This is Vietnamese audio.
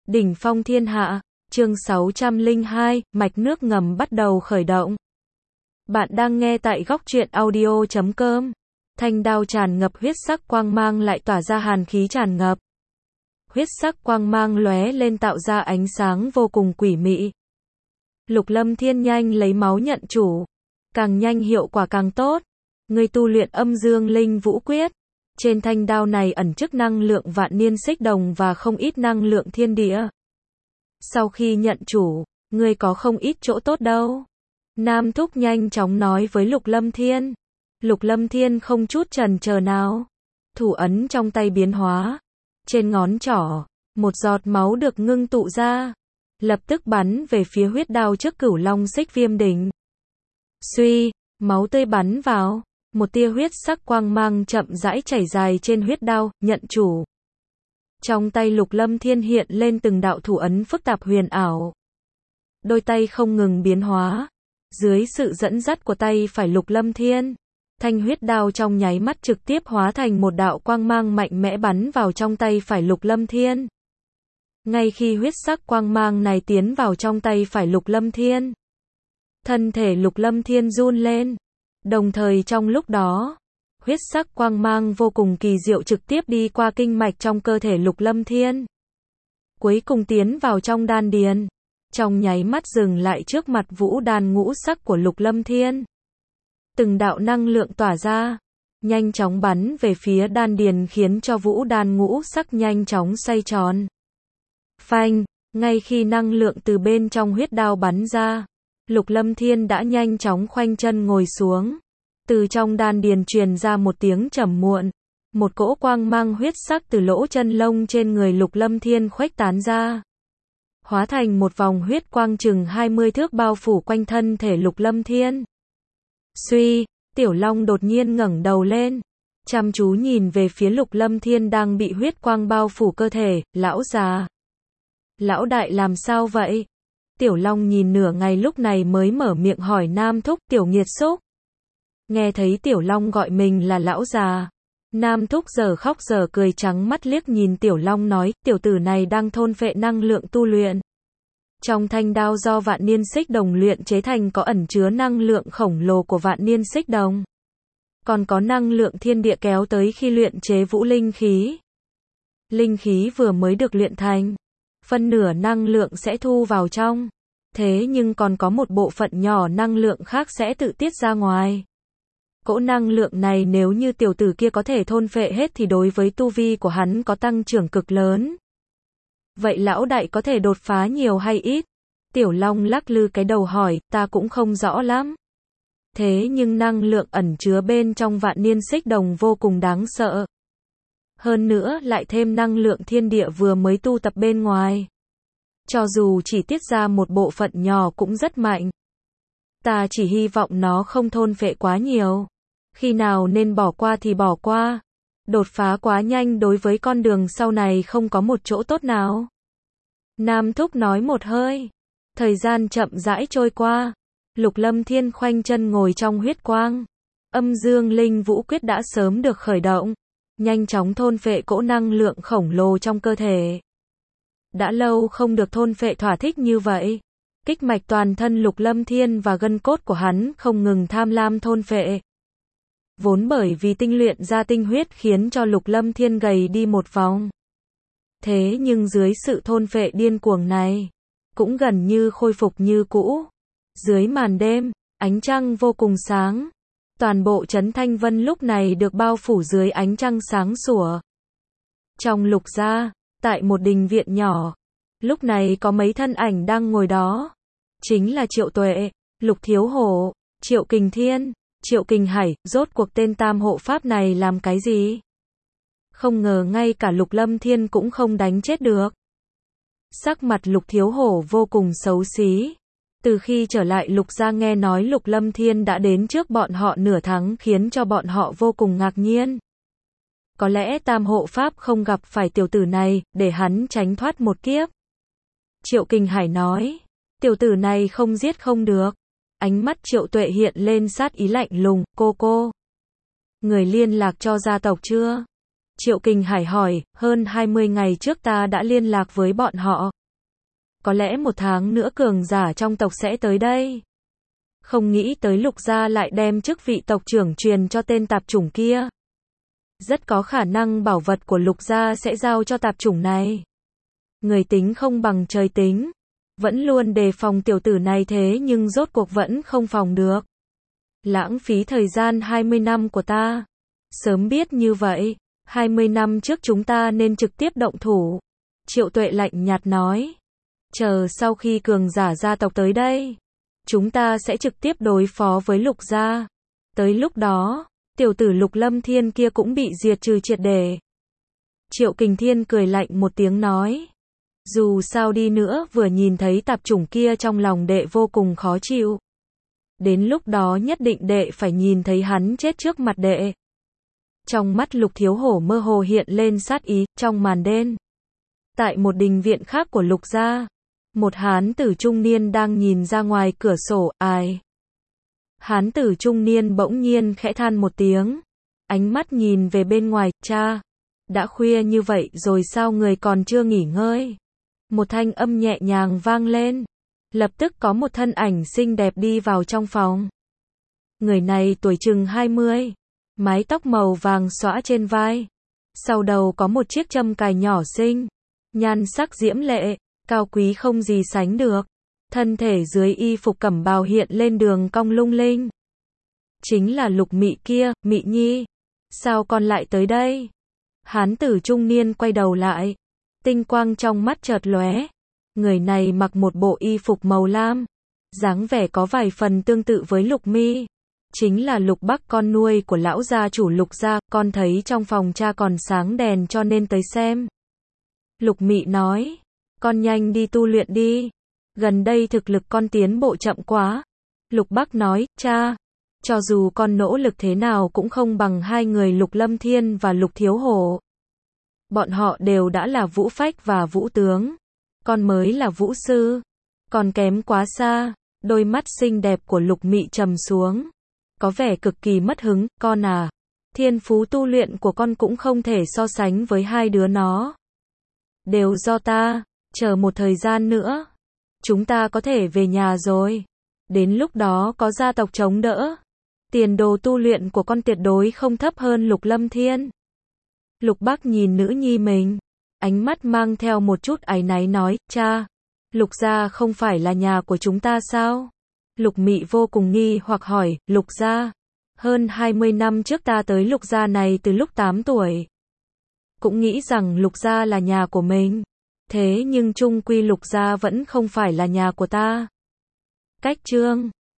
Đỉnh phong thiên hạ, chương 602, mạch nước ngầm bắt đầu khởi động. Bạn đang nghe tại góc truyện audio.com. Thanh đao tràn ngập huyết sắc quang mang lại tỏa ra hàn khí tràn ngập. Huyết sắc quang mang lóe lên tạo ra ánh sáng vô cùng quỷ mị. Lục Lâm Thiên nhanh lấy máu nhận chủ. Càng nhanh hiệu quả càng tốt. Người tu luyện Âm Dương Linh Vũ Quyết. Trên thanh đao này ẩn chứa năng lượng vạn niên xích đồng và không ít năng lượng thiên địa. Sau khi nhận chủ, ngươi có không ít chỗ tốt đâu. Nam Thúc nhanh chóng nói với Lục Lâm Thiên. Lục Lâm Thiên không chút chần chờ nào. Thủ ấn trong tay biến hóa. Trên ngón trỏ, một giọt máu được ngưng tụ ra. Lập tức bắn về phía huyết đao trước Cửu Long Xích Viêm đỉnh. Suy, máu tươi bắn vào. Một tia huyết sắc quang mang chậm rãi chảy dài trên huyết đao, nhận chủ. Trong tay Lục Lâm Thiên hiện lên từng đạo thủ ấn phức tạp huyền ảo. Đôi tay không ngừng biến hóa. Dưới sự dẫn dắt của tay phải Lục Lâm Thiên, thanh huyết đao trong nháy mắt trực tiếp hóa thành một đạo quang mang mạnh mẽ bắn vào trong tay phải Lục Lâm Thiên. Ngay khi huyết sắc quang mang này tiến vào trong tay phải Lục Lâm Thiên, thân thể Lục Lâm Thiên run lên. Đồng thời trong lúc đó, huyết sắc quang mang vô cùng kỳ diệu trực tiếp đi qua kinh mạch trong cơ thể Lục Lâm Thiên. Cuối cùng tiến vào trong đan điền. Trong nháy mắt dừng lại trước mặt vũ đan ngũ sắc của Lục Lâm Thiên. Từng đạo năng lượng tỏa ra, nhanh chóng bắn về phía đan điền khiến cho vũ đan ngũ sắc nhanh chóng xoay tròn. Phanh, ngay khi năng lượng từ bên trong huyết đao bắn ra, Lục Lâm Thiên đã nhanh chóng khoanh chân ngồi xuống. Từ trong đan điền truyền ra một tiếng trầm muộn. Một cỗ quang mang huyết sắc từ lỗ chân lông trên người Lục Lâm Thiên khuếch tán ra. Hóa thành một vòng huyết quang chừng 20 thước bao phủ quanh thân thể Lục Lâm Thiên. Suy, Tiểu Long đột nhiên ngẩng đầu lên. Chăm chú nhìn về phía Lục Lâm Thiên đang bị huyết quang bao phủ cơ thể, lão già. Lão đại làm sao vậy? Tiểu Long nhìn nửa ngày lúc này mới mở miệng hỏi Nam Thúc. Tiểu nghiệt xúc. Nghe thấy Tiểu Long gọi mình là lão già, Nam Thúc giờ khóc giờ cười trắng mắt liếc nhìn Tiểu Long nói, tiểu tử này đang thôn phệ năng lượng tu luyện. Trong thanh đao do vạn niên xích đồng luyện chế thành có ẩn chứa năng lượng khổng lồ của vạn niên xích đồng. Còn có năng lượng thiên địa kéo tới khi luyện chế vũ linh khí. Linh khí vừa mới được luyện thành, phân nửa năng lượng sẽ thu vào trong. Thế nhưng còn có một bộ phận nhỏ năng lượng khác sẽ tự tiết ra ngoài. Cỗ năng lượng này nếu như tiểu tử kia có thể thôn phệ hết thì đối với tu vi của hắn có tăng trưởng cực lớn. Vậy lão đại có thể đột phá nhiều hay ít? Tiểu Long lắc lư cái đầu hỏi, ta cũng không rõ lắm. Thế nhưng năng lượng ẩn chứa bên trong vạn niên xích đồng vô cùng đáng sợ. Hơn nữa lại thêm năng lượng thiên địa vừa mới tu tập bên ngoài. Cho dù chỉ tiết ra một bộ phận nhỏ cũng rất mạnh. Ta chỉ hy vọng nó không thôn phệ quá nhiều. Khi nào nên bỏ qua thì bỏ qua. Đột phá quá nhanh đối với con đường sau này không có một chỗ tốt nào. Nam Thúc nói một hơi. Thời gian chậm rãi trôi qua. Lục Lâm Thiên khoanh chân ngồi trong huyết quang. Âm Dương Linh Vũ Quyết đã sớm được khởi động. Nhanh chóng thôn phệ cỗ năng lượng khổng lồ trong cơ thể. Đã lâu không được thôn phệ thỏa thích như vậy. Kích mạch toàn thân Lục Lâm Thiên và gân cốt của hắn không ngừng tham lam thôn phệ. Vốn bởi vì tinh luyện ra tinh huyết khiến cho Lục Lâm Thiên gầy đi một vòng. Thế nhưng dưới sự thôn phệ điên cuồng này, cũng gần như khôi phục như cũ. Dưới màn đêm, ánh trăng vô cùng sáng. Toàn bộ trấn Thanh Vân lúc này được bao phủ dưới ánh trăng sáng sủa. Trong Lục gia, tại một đình viện nhỏ, lúc này có mấy thân ảnh đang ngồi đó. Chính là Triệu Tuệ, Lục Thiếu Hổ, Triệu Kình Thiên, Triệu Kình Hải. Rốt cuộc tên tam hộ pháp này làm cái gì? Không ngờ ngay cả Lục Lâm Thiên cũng không đánh chết được. Sắc mặt Lục Thiếu Hổ vô cùng xấu xí. Từ khi trở lại Lục gia nghe nói Lục Lâm Thiên đã đến trước bọn họ nửa tháng khiến cho bọn họ vô cùng ngạc nhiên. Có lẽ tam hộ pháp không gặp phải tiểu tử này, để hắn tránh thoát một kiếp. Triệu Kình Hải nói, tiểu tử này không giết không được. Ánh mắt Triệu Tuệ hiện lên sát ý lạnh lùng, cô. Người liên lạc cho gia tộc chưa? Triệu Kình Hải hỏi, hơn 20 ngày trước ta đã liên lạc với bọn họ. có lẽ 1 tháng nữa cường giả trong tộc sẽ tới đây. Không nghĩ tới Lục gia lại đem chức vị tộc trưởng truyền cho tên tạp chủng kia. Rất có khả năng bảo vật của Lục gia sẽ giao cho tạp chủng này. Người tính không bằng trời tính. Vẫn luôn đề phòng tiểu tử này thế nhưng rốt cuộc vẫn không phòng được. Lãng phí thời gian 20 năm của ta. Sớm biết như vậy, 20 năm trước chúng ta nên trực tiếp động thủ. Triệu Tuệ lạnh nhạt nói. Chờ sau khi cường giả gia tộc tới đây, chúng ta sẽ trực tiếp đối phó với Lục gia. Tới lúc đó, tiểu tử Lục Lâm Thiên kia cũng bị diệt trừ triệt để. Triệu Kình Thiên cười lạnh một tiếng nói. Dù sao đi nữa vừa nhìn thấy tạp chủng kia trong lòng đệ vô cùng khó chịu. Đến lúc đó nhất định đệ phải nhìn thấy hắn chết trước mặt đệ. Trong mắt Lục Thiếu Hổ mơ hồ hiện lên sát ý, trong màn đen. Tại một đình viện khác của Lục gia, một hán tử trung niên đang nhìn ra ngoài cửa sổ, ai. Hán tử trung niên bỗng nhiên khẽ than một tiếng. Ánh mắt nhìn về bên ngoài, cha. Đã khuya như vậy rồi sao người còn chưa nghỉ ngơi? Một thanh âm nhẹ nhàng vang lên. Lập tức có một thân ảnh xinh đẹp đi vào trong phòng. Người này tuổi chừng 20. Mái tóc màu vàng xõa trên vai. Sau đầu có một chiếc châm cài nhỏ xinh. Nhan sắc diễm lệ, cao quý không gì sánh được. Thân thể dưới y phục cẩm bào hiện lên đường cong lung linh. Chính là Lục Mị kia, Mị Nhi. Sao con lại tới đây? Hán tử trung niên quay đầu lại. Tinh quang trong mắt chợt lóe. Người này mặc một bộ y phục màu lam. Dáng vẻ có vài phần tương tự với Lục Mi. Chính là Lục Bắc con nuôi của lão gia chủ Lục gia. Con thấy trong phòng cha còn sáng đèn cho nên tới xem. Lục Mị nói. Con nhanh đi tu luyện đi. Gần đây thực lực con tiến bộ chậm quá. Lục Bắc nói, cha. Cho dù con nỗ lực thế nào cũng không bằng hai người Lục Lâm Thiên và Lục Thiếu Hổ. Bọn họ đều đã là vũ phách và vũ tướng. Con mới là vũ sư. Còn kém quá xa. Đôi mắt xinh đẹp của Lục Mị trầm xuống. Có vẻ cực kỳ mất hứng, con à. Thiên phú tu luyện của con cũng không thể so sánh với hai đứa nó. Đều do ta. Chờ một thời gian nữa. Chúng ta có thể về nhà rồi. Đến lúc đó có gia tộc chống đỡ. Tiền đồ tu luyện của con tuyệt đối không thấp hơn Lục Lâm Thiên. Lục Bắc nhìn nữ nhi mình. Ánh mắt mang theo một chút áy náy nói, cha. Lục gia không phải là nhà của chúng ta sao? Lục Mị vô cùng nghi hoặc hỏi, Lục gia. Hơn 20 năm trước ta tới Lục gia này từ lúc 8 tuổi. Cũng nghĩ rằng Lục gia là nhà của mình. Thế nhưng chung quy Lục gia vẫn không phải là nhà của ta. Cách chương